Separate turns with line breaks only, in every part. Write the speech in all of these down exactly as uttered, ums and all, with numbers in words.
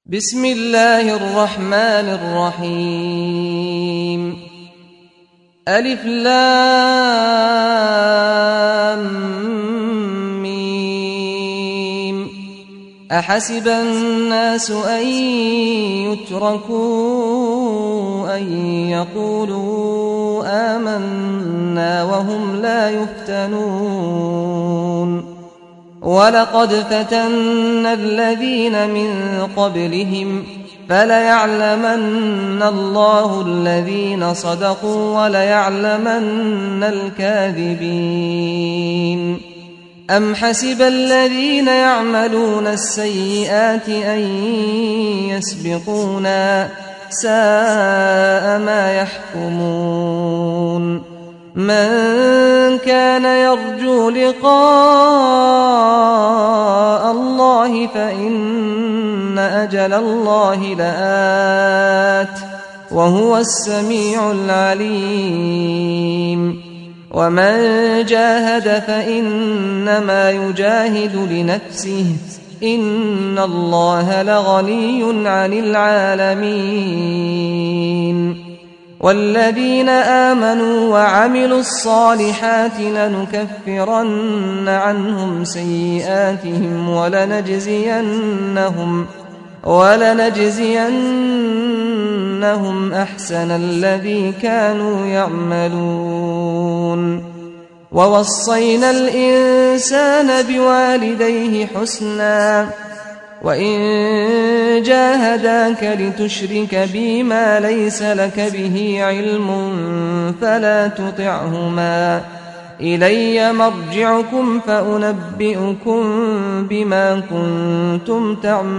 بسم الله الرحمن الرحيم. ألف لام ميم. أحسب الناس أن يتركوا أن يقولوا آمنا وهم لا يفتنون. ولقد فتنا الذين من قبلهم فليعلمن الله الذين صدقوا وليعلمن الكاذبين. أم حسب الذين يعملون السيئات أن يسبقونا ساء ما يحكمون. من كان يرجو لقاء الله فإن أجل الله لآت وهو السميع العليم. ومن جاهد فإنما يجاهد لنفسه إن الله لغني عن العالمين. والذين آمنوا وعملوا الصالحات لنكفرن عنهم سيئاتهم ولنجزينهم ولنجزينهم أحسن الذي كانوا يعملون. ووصينا الإنسان بوالديه حسنا وإن جاهداك لتشرك بي ما ليس لك به علم فلا تطعهما إلي مرجعكم فأنبئكم بما كنتم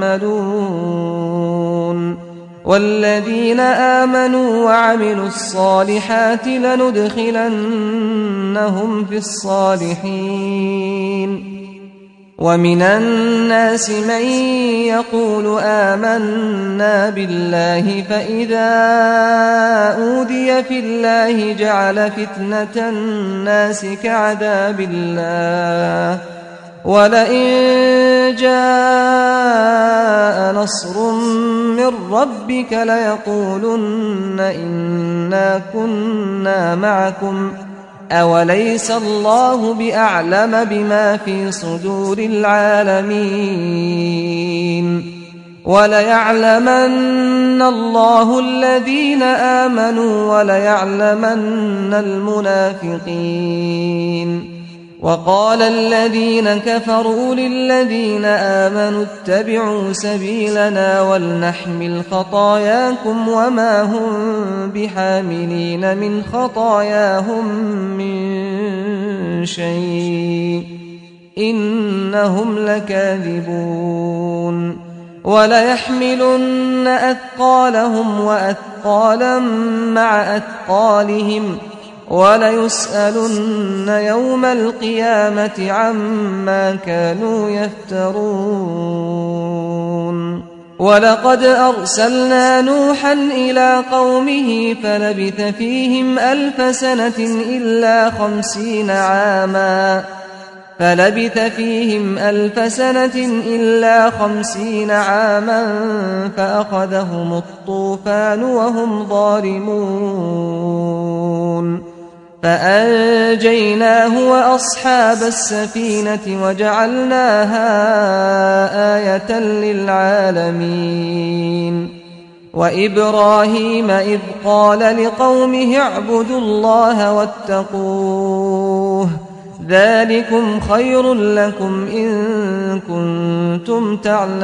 تعملون. والذين آمنوا وعملوا الصالحات لندخلنهم في الصالحين. ومن الناس من يقول آمنا بالله فإذا أوذي في الله جعل فتنة الناس كعذاب الله ولئن جاء نصر من ربك ليقولن إنا كنا معكم أوليس الله بأعلم بما في صدور العالمين. وليعلمن الله الذين آمنوا وليعلمن المنافقين. وقال الذين كفروا للذين آمنوا اتبعوا سبيلنا ولنحمل خطاياكم وما هم بحاملين من خطاياهم من شيء إنهم لكاذبون. وليحملن أثقالهم وأثقالا مع أثقالهم وليسألن يوم القيامة عما كانوا يفترون. ولقد أرسلنا نوحا إلى قومه فلبث فيهم ألف سنة إلا خمسين عاما فلبث فيهم ألف سنة إلا خمسين عاما فأخذهم الطوفان وهم ظالمون. فأنجيناه وأصحاب السفينة وجعلناها آية للعالمين. وإبراهيم إذ قال لقومه اعبدوا الله واتقوه ذلكم خير لكم إن كنتم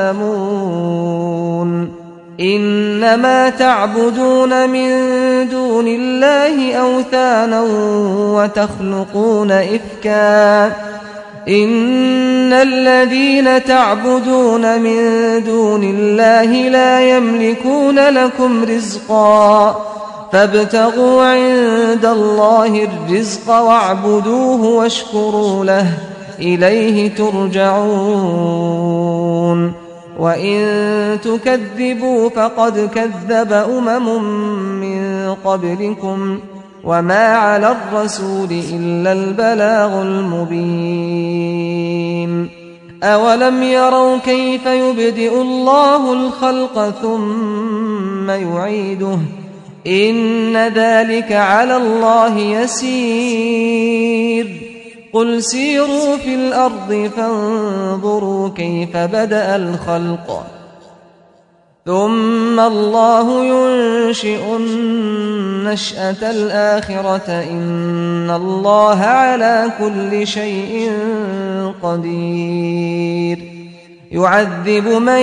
تعلمون. إنما تعبدون من دون الله أوثانا وتخلقون إفكا إن الذين تعبدون من دون الله لا يملكون لكم رزقا فابتغوا عند الله الرزق واعبدوه واشكروا له إليه ترجعون. وإن تكذبوا فقد كذب أمم من قبلكم وما على الرسول إلا البلاغ المبين. أولم يروا كيف يبدئ الله الخلق ثم يعيده إن ذلك على الله يسير قل سيروا في الأرض فانظروا كيف بدأ الخلق ثم الله ينشئ النشأة الآخرة إن الله على كل شيء قدير يعذب من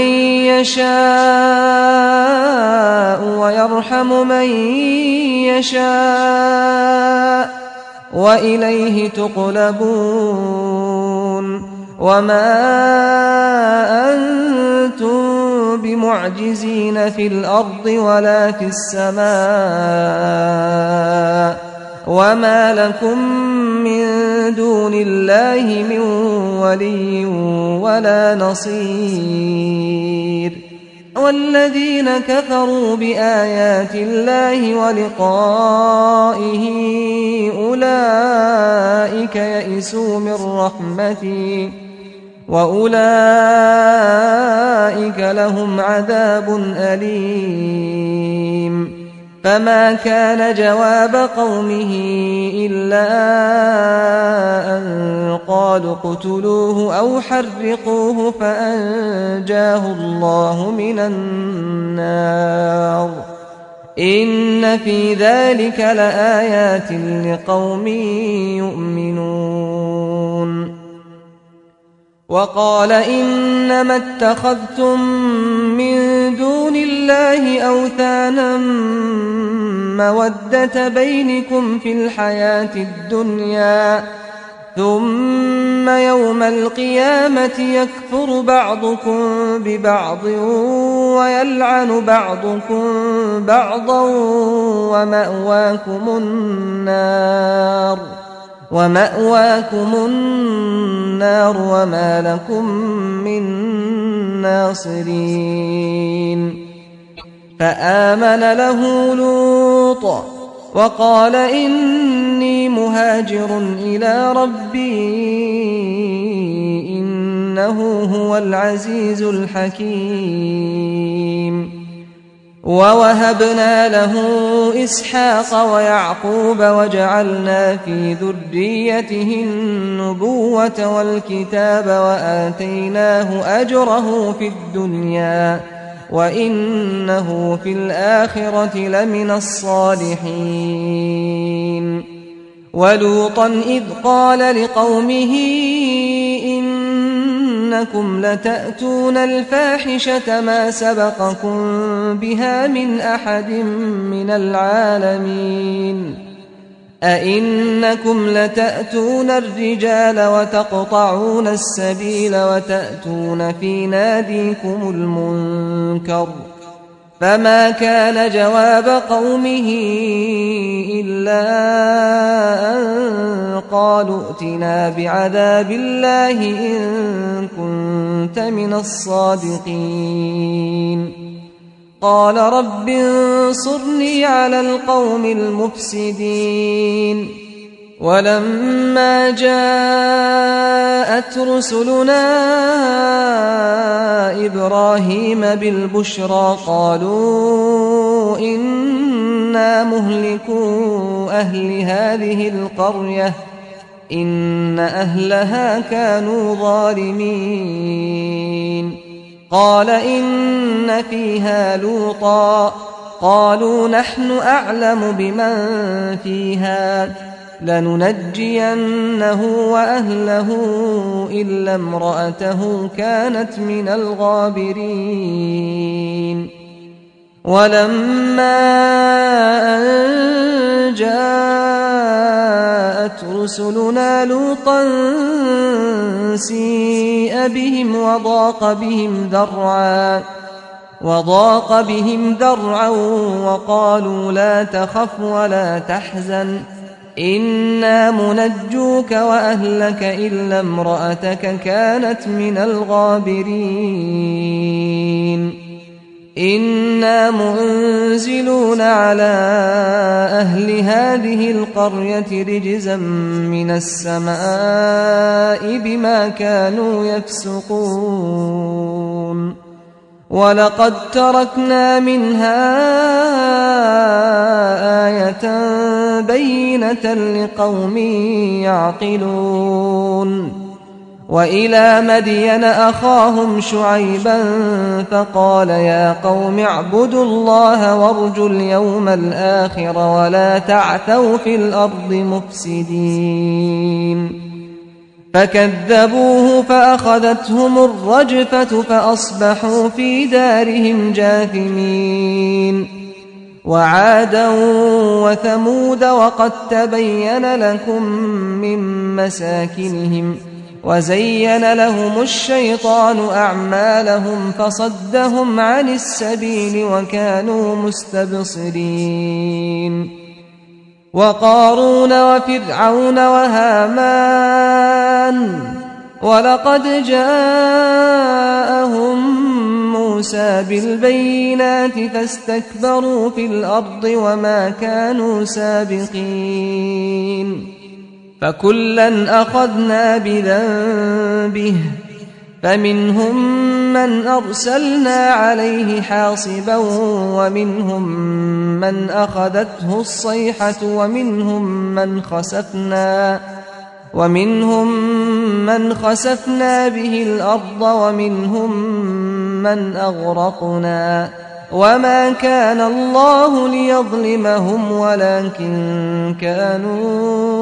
يشاء ويرحم من يشاء وإليه تقلبون وما أنتم بمعجزين في الأرض ولا في السماء وما لكم من دون الله من ولي ولا نصير والذين كفروا بآيات الله ولقائه أولئك يئسوا من رحمتي وأولئك لهم عذاب أليم فما كان جواب قومه إلا أن قالوا اقتلوه أو حرقوه فأنجاه الله من النار إن في ذلك لآيات لقوم يؤمنون وقال إنما اتخذتم من دون الله أوثانا مودة بينكم في الحياة الدنيا ثم يوم القيامة يكفر بعضكم ببعض ويلعن بعضكم بعضا ومأواكم النار ومأواكم النار وما لكم من ناصرين فآمن له لوط وقال إني مهاجر إلى ربي إنه هو العزيز الحكيم ووهبنا له إسحاق ويعقوب وجعلنا في ذريته النبوة والكتاب وآتيناه أجره في الدنيا وإنه في الآخرة لمن الصالحين ولوطا إذ قال لقومه إنكم لتأتون الفاحشة ما سبقكم بها من أحد من العالمين أئنكم لتأتون الرجال وتقطعون السبيل وتأتون في ناديكم المنكر فما كان جواب قومه إلا أن قالوا ائتنا بعذاب الله إن كنت من الصادقين قال رب انصرني على القوم المفسدين ولما جاءت رسلنا إبراهيم بالبشرى قالوا إنا مهلكو أهل هذه القرية إن أهلها كانوا ظالمين قال إن فيها لوطا قالوا نحن أعلم بمن فيها لننجينه وأهله إلا امرأته كانت من الغابرين ولما أن جاءت رسلنا لوطا سيء بهم وضاق بهم ذرعا وضاق بهم ذرعا وقالوا لا تخف ولا تحزن إنا منجوك وأهلك إلا امرأتك كانت من الغابرين إنا منزلون على أهل هذه القرية رجزا من السماء بما كانوا يفسقون ولقد تركنا منها آية بينة لقوم يعقلون وإلى مدين أخاهم شعيبا فقال يا قوم اعبدوا الله وارجوا اليوم الآخر ولا تعثوا في الأرض مفسدين فكذبوه فأخذتهم الرجفة فأصبحوا في دارهم جاثمين وعادا وثمود وقد تبين لكم من مساكنهم وزين لهم الشيطان أعمالهم فصدهم عن السبيل وكانوا مستبصرين وقارون وفرعون وهامان ولقد جاءهم موسى بالبينات فاستكبروا في الأرض وما كانوا سابقين فكلا أخذنا بذنبه فمنهم من أرسلنا عليه حاصبا ومنهم من أخذته الصيحة ومنهم من خسفنا ومنهم من خسفنا به الأرض ومنهم من أغرقنا وما كان الله ليظلمهم ولكن كانوا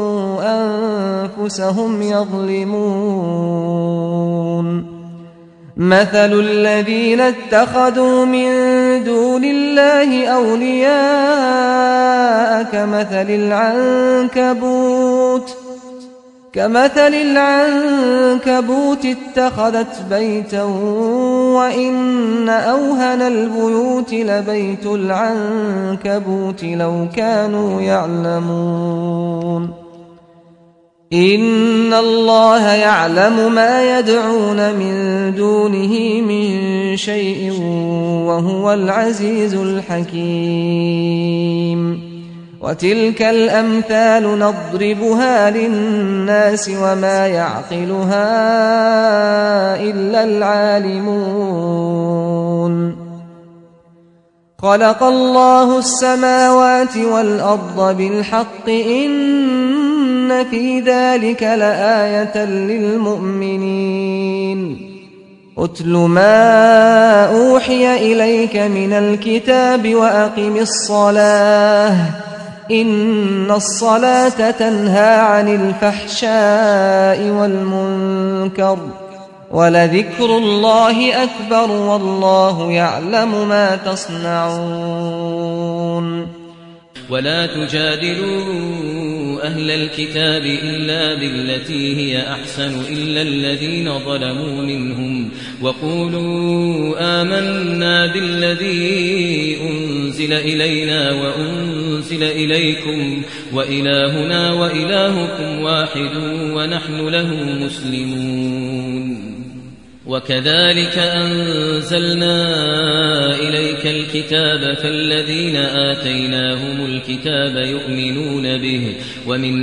أنفسهم يظلمون مثل الذين اتخذوا من دون الله أولياء كمثل العنكبوت كمثل العنكبوت اتخذت بيتا وإن أوهن البيوت لبيت العنكبوت لو كانوا يعلمون إن الله يعلم ما يدعون من دونه من شيء وهو العزيز الحكيم وتلك الأمثال نضربها للناس وما يعقلها إلا العالمون خلق الله السماوات والأرض بالحق إن في ذلك لآية للمؤمنين أتل ما أوحي إليك من الكتاب وأقم الصلاة إن الصلاة تنهى عن الفحشاء والمنكر ولذكر الله أكبر والله يعلم ما تصنعون
ولا تجادلوا أهل الكتاب إلا بالتي هي أحسن إلا الذين ظلموا منهم وقولوا آمنا بالذي أنزل إلينا وأنزل إليكم وإلهنا وإلهكم واحد ونحن له مسلمون وكذلك أنزلنا إليك الكتاب فالذين آتيناهم الكتاب يؤمنون به ومن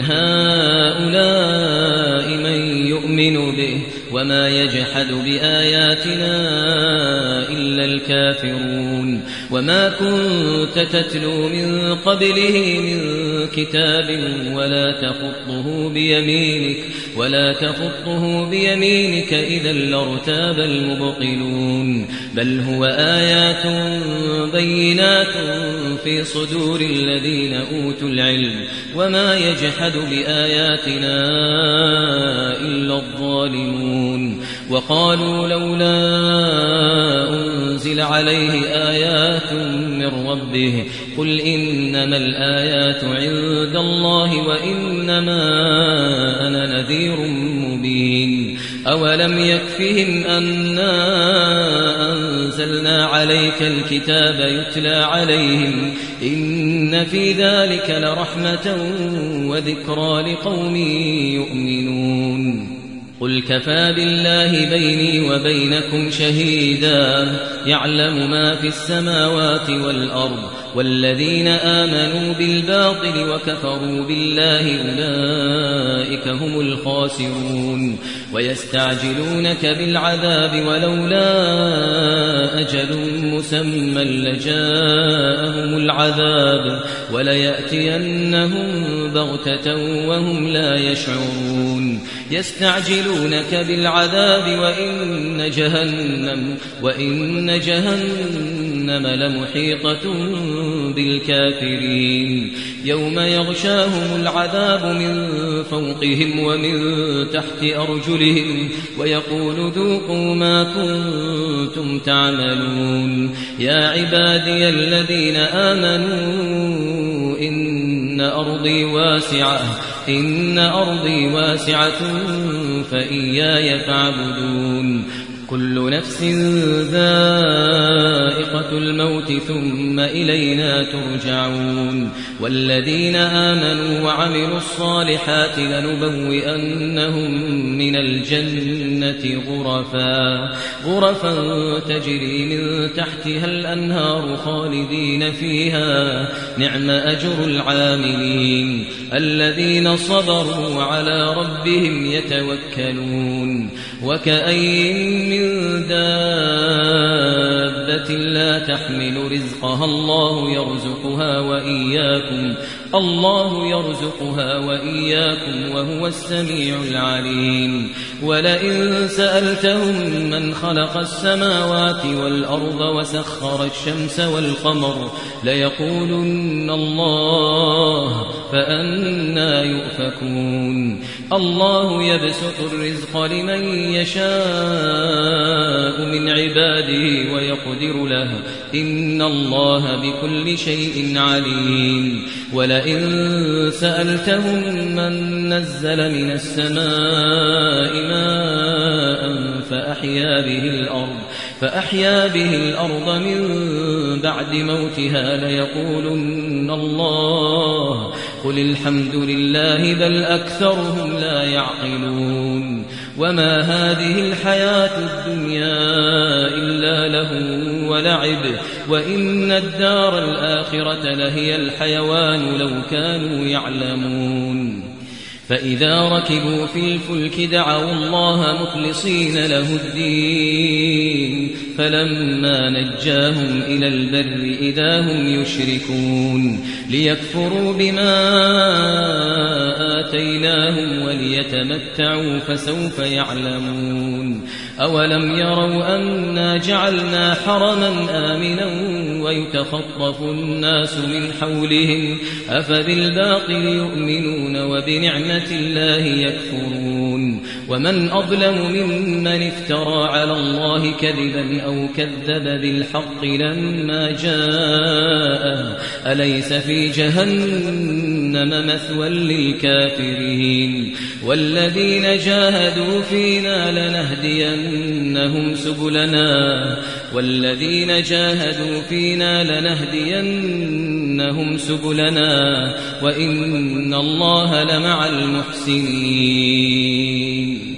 هؤلاء من يؤمن به وما يجحد بآياتنا إلا الكافرون وما كنت تتلو من قبله من كتاب ولا تخطه بيمينك ولا تخطه بيمينك إذا لارتاب المبطلون بل هو آيات بينات في صدور الذين أوتوا العلم وما يجحد بآياتنا إلا الظالمون وقالوا لولا أنزل عليه آيات من ربه قل إنما الآيات عند الله وإنما أنا نذير مبين أولم يكفهم أنا أنزلنا عليك الكتاب يتلى عليهم إن في ذلك لرحمة وذكرى لقوم يؤمنون قل كفى بالله بيني وبينكم شهيدا يعلم ما في السماوات والأرض والذين آمنوا بالباطل وكفروا بالله أولئك هم الخاسرون ويستعجلونك بالعذاب ولولا أجل مسمى لجاءهم العذاب وليأتينهم بغتة وهم لا يشعرون يستعجلونك بالعذاب وإن جهنم وإن جهنم لمحيطة بالكافرين يوم يغشاهم العذاب من فوقهم ومن تحت أرجلهم ويقول ذوقوا ما كنتم تعملون يا عبادي الذين آمنوا إن أرضي واسعة إن أرضي واسعة فإياي فاعبدون كل نفس ذائقة الموت ثم إلينا ترجعون والذين آمنوا وعملوا الصالحات لنبوئنهم من الجنة غرفا غرفا تجري من تحتها الأنهار خالدين فيها نعم أجر العاملين الذين صبروا وعلى ربهم يتوكلون وكأين من دابة لا تحمل رزقها الله يرزقها وإياكم الله يرزقها وإياكم وهو السميع العليم ولئن سألتهم من خلق السماوات والأرض وسخر الشمس والقمر ليقولن الله فأنى يؤفكون الله يبسط الرزق لمن يشاء من عباده ويقدر له إن الله بكل شيء عليم ولئن سألتهم من نزل من السماء ماء فأحيا به الأرض فأحيا به الأرض من بعد موتها ليقولن الله قل الحمد لله بل أكثرهم لا يعقلون وما هذه الحياة الدنيا إلا لهو ولعب وإن الدار الآخرة لهي الحيوان لو كانوا يعلمون فإذا ركبوا في الفلك دعوا الله مخلصين له الدين فلما نجاهم إلى البر إذا هم يشركون ليكفروا بما آتيناهم وليتمتعوا فسوف يعلمون أولم يروا أنا جعلنا حرما آمنا ويتخطف الناس من حولهم أفبالباطل يؤمنون وبنعمة الله يكفرون ومن أظلم ممن افترى على الله كذبا أو كذب بالحق لما جاءه أليس في جهنم مثوى للكافرين والذين جاهدوا فينا لنهدينهم سبلنا والذين جاهدوا فينا لنهدينهم سبلنا وإن الله لمع المحسنين